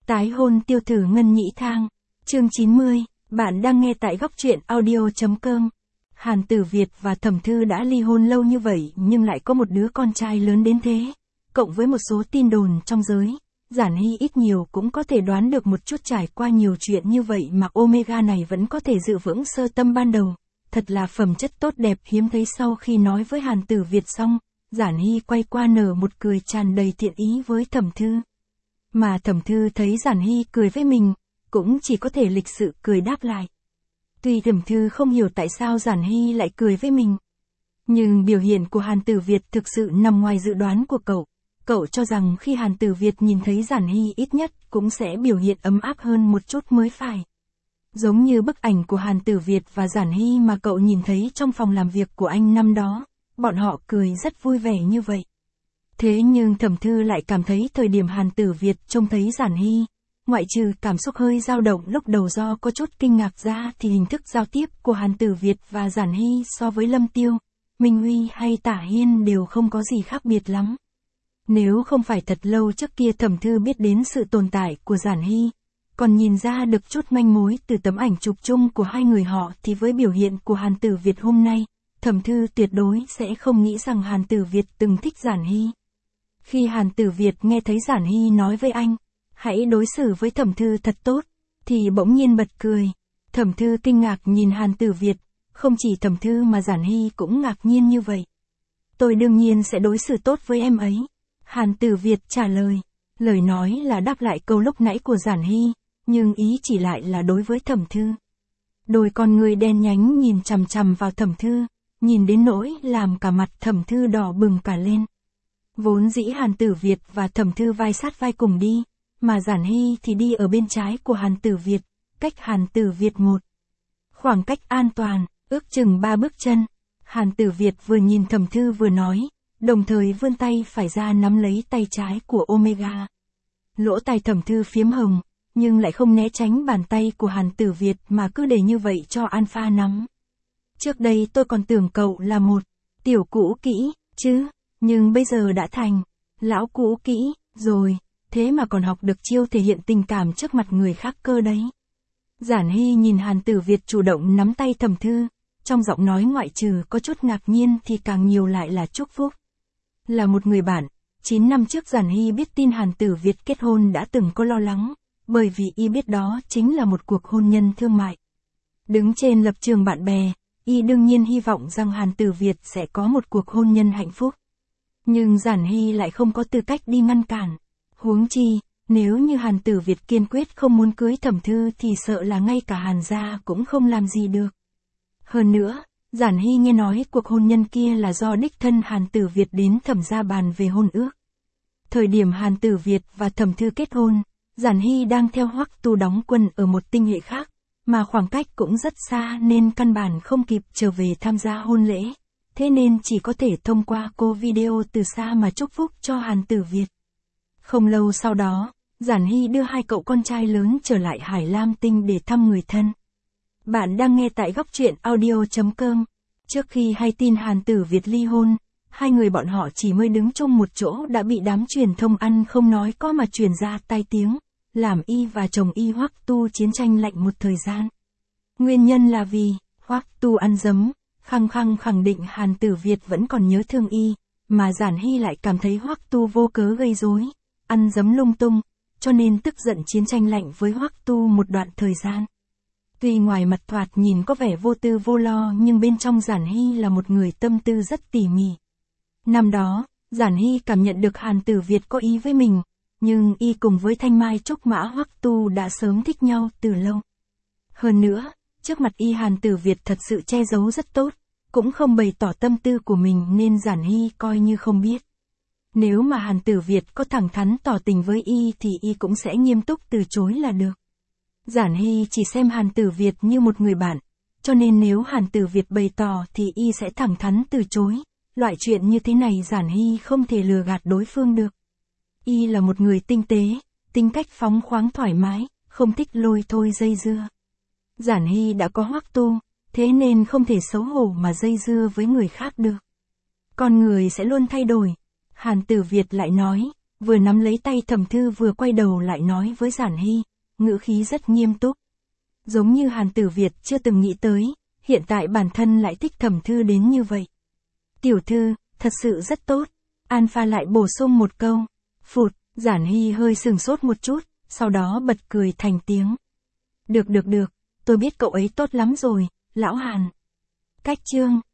Tái hôn tiêu tử Ngân Nhĩ Thang. Chương 90, bạn đang nghe tại góc truyện audio.com. Hàn Tử Việt và Thẩm Thư đã ly hôn lâu như vậy nhưng lại có một đứa con trai lớn đến thế. Cộng với một số tin đồn trong giới, Giản Hy ít nhiều cũng có thể đoán được một chút. Trải qua nhiều chuyện như vậy mà Omega này vẫn có thể giữ vững sơ tâm ban đầu. Thật là phẩm chất tốt đẹp hiếm thấy. Sau khi nói với Hàn Tử Việt xong, Giản Hy quay qua nở một cười tràn đầy thiện ý với Thẩm Thư. Mà Thẩm Thư thấy Giản Hy cười với mình, cũng chỉ có thể lịch sự cười đáp lại. Tuy Thẩm Thư không hiểu tại sao Giản Hy lại cười với mình, nhưng biểu hiện của Hàn Tử Việt thực sự nằm ngoài dự đoán của cậu. Cậu cho rằng khi Hàn Tử Việt nhìn thấy Giản Hy ít nhất cũng sẽ biểu hiện ấm áp hơn một chút mới phải. Giống như bức ảnh của Hàn Tử Việt và Giản Hy mà cậu nhìn thấy trong phòng làm việc của anh năm đó, bọn họ cười rất vui vẻ như vậy. Thế nhưng Thẩm Thư lại cảm thấy thời điểm Hàn Tử Việt trông thấy Giản Hy, ngoại trừ cảm xúc hơi dao động lúc đầu do có chút kinh ngạc ra thì hình thức giao tiếp của Hàn Tử Việt và Giản Hy so với Lâm Tiêu, Minh Huy hay Tả Hiên đều không có gì khác biệt lắm. Nếu không phải thật lâu trước kia Thẩm Thư biết đến sự tồn tại của Giản Hy, còn nhìn ra được chút manh mối từ tấm ảnh chụp chung của hai người họ thì với biểu hiện của Hàn Tử Việt hôm nay, Thẩm Thư tuyệt đối sẽ không nghĩ rằng Hàn Tử Việt từng thích Giản Hy. Khi Hàn Tử Việt nghe thấy Giản Hy nói với anh, hãy đối xử với Thẩm Thư thật tốt, thì bỗng nhiên bật cười. Thẩm Thư kinh ngạc nhìn Hàn Tử Việt, không chỉ Thẩm Thư mà Giản Hy cũng ngạc nhiên như vậy. Tôi đương nhiên sẽ đối xử tốt với em ấy. Hàn Tử Việt trả lời. Lời nói là đáp lại câu lúc nãy của Giản Hy, nhưng ý chỉ lại là đối với Thẩm Thư. Đôi con người đen nhánh nhìn chằm chằm vào Thẩm Thư, nhìn đến nỗi làm cả mặt Thẩm Thư đỏ bừng cả lên. Vốn dĩ Hàn Tử Việt và Thẩm Thư vai sát vai cùng đi, mà Giản Hy thì đi ở bên trái của Hàn Tử Việt, cách Hàn Tử Việt một khoảng cách an toàn, ước chừng 3 bước chân. Hàn Tử Việt vừa nhìn Thẩm Thư vừa nói, đồng thời vươn tay phải ra nắm lấy tay trái của Omega. Lỗ tai Thẩm Thư phiếm hồng, nhưng lại không né tránh bàn tay của Hàn Tử Việt mà cứ để như vậy cho Alpha nắm. Trước đây tôi còn tưởng cậu là một tiểu cũ kỹ, chứ, nhưng bây giờ đã thành lão cũ kỹ rồi, thế mà còn học được chiêu thể hiện tình cảm trước mặt người khác cơ đấy. Giản Hy nhìn Hàn Tử Việt chủ động nắm tay Thẩm Thư, trong giọng nói ngoại trừ có chút ngạc nhiên thì càng nhiều lại là chúc phúc. Là một người bạn, 9 năm trước Giản Hy biết tin Hàn Tử Việt kết hôn đã từng có lo lắng, bởi vì y biết đó chính là một cuộc hôn nhân thương mại. Đứng trên lập trường bạn bè, y đương nhiên hy vọng rằng Hàn Tử Việt sẽ có một cuộc hôn nhân hạnh phúc. Nhưng Giản Hy lại không có tư cách đi ngăn cản. Huống chi, nếu như Hàn Tử Việt kiên quyết không muốn cưới Thẩm Thư thì sợ là ngay cả Hàn gia cũng không làm gì được. Hơn nữa, Giản Hy nghe nói cuộc hôn nhân kia là do đích thân Hàn Tử Việt đến Thẩm gia bàn về hôn ước. Thời điểm Hàn Tử Việt và Thẩm Thư kết hôn, Giản Hy đang theo Hoắc Tu đóng quân ở một tinh hệ khác, mà khoảng cách cũng rất xa nên căn bản không kịp trở về tham gia hôn lễ. Thế nên chỉ có thể thông qua cô video từ xa mà chúc phúc cho Hàn Tử Việt. Không lâu sau đó, Giản Hy đưa hai cậu con trai lớn trở lại Hải Lam Tinh để thăm người thân. Bạn đang nghe tại góc truyện audio.com. Trước khi hay tin Hàn Tử Việt ly hôn, hai người bọn họ chỉ mới đứng chung một chỗ đã bị đám truyền thông ăn không nói có mà truyền ra tai tiếng, làm y và chồng y Hoắc Tu chiến tranh lạnh một thời gian. Nguyên nhân là vì Hoắc Tu ăn dấm, khăng khẳng định Hàn Tử Việt vẫn còn nhớ thương y, mà Giản Hy lại cảm thấy Hoắc Tu vô cớ gây rối, ăn dấm lung tung, cho nên tức giận chiến tranh lạnh với Hoắc Tu một đoạn thời gian. Tuy ngoài mặt thoạt nhìn có vẻ vô tư vô lo nhưng bên trong Giản Hy là một người tâm tư rất tỉ mỉ. Năm đó, Giản Hy cảm nhận được Hàn Tử Việt có ý với mình, nhưng y cùng với Thanh Mai Trúc Mã Hoắc Tu đã sớm thích nhau từ lâu. Hơn nữa, trước mặt y Hàn Tử Việt thật sự che giấu rất tốt, cũng không bày tỏ tâm tư của mình nên Giản Hy coi như không biết. Nếu mà Hàn Tử Việt có thẳng thắn tỏ tình với y thì y cũng sẽ nghiêm túc từ chối là được. Giản Hy chỉ xem Hàn Tử Việt như một người bạn, cho nên nếu Hàn Tử Việt bày tỏ thì y sẽ thẳng thắn từ chối. Loại chuyện như thế này Giản Hy không thể lừa gạt đối phương được. Y là một người tinh tế, tính cách phóng khoáng thoải mái, không thích lôi thôi dây dưa. Giản Hy đã có Hoắc Tu, thế nên không thể xấu hổ mà dây dưa với người khác được. Con người sẽ luôn thay đổi. Hàn Tử Việt lại nói, vừa nắm lấy tay Thẩm Thư vừa quay đầu lại nói với Giản Hy, ngữ khí rất nghiêm túc. Giống như Hàn Tử Việt chưa từng nghĩ tới, hiện tại bản thân lại thích Thẩm Thư đến như vậy. Tiểu thư, thật sự rất tốt. Alpha lại bổ sung một câu. Phụt, Giản Hy hơi sừng sốt một chút, sau đó bật cười thành tiếng. Được, tôi biết cậu ấy tốt lắm rồi, lão Hàn. Cách chương